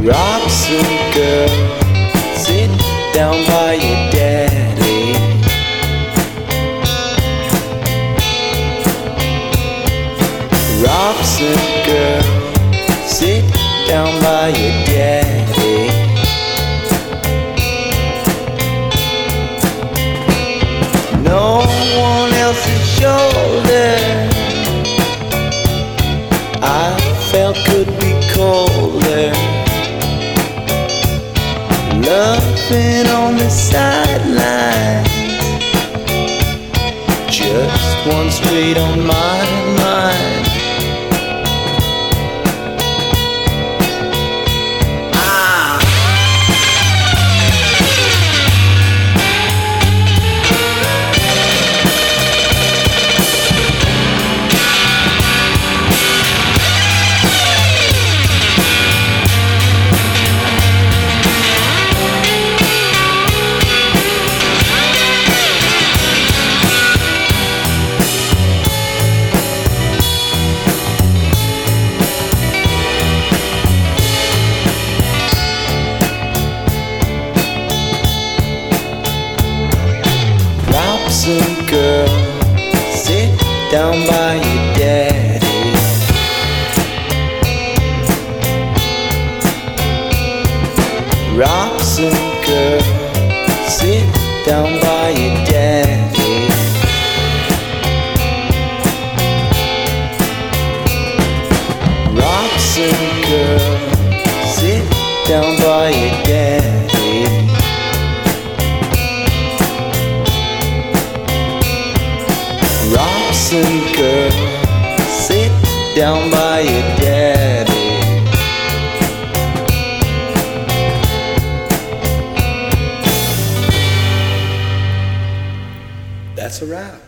Robson girl, sit down by your daddy. Robson girl, sit down by your daddy. No one else's shoulder I felt could be colder. Loving on the sideline, just one straight on my mind. Robson girl, sit down by your daddy. Robson girl, sit down by your daddy. Robson girl, sit down by your daddy. Robson girl, sit down by your daddy. That's a wrap.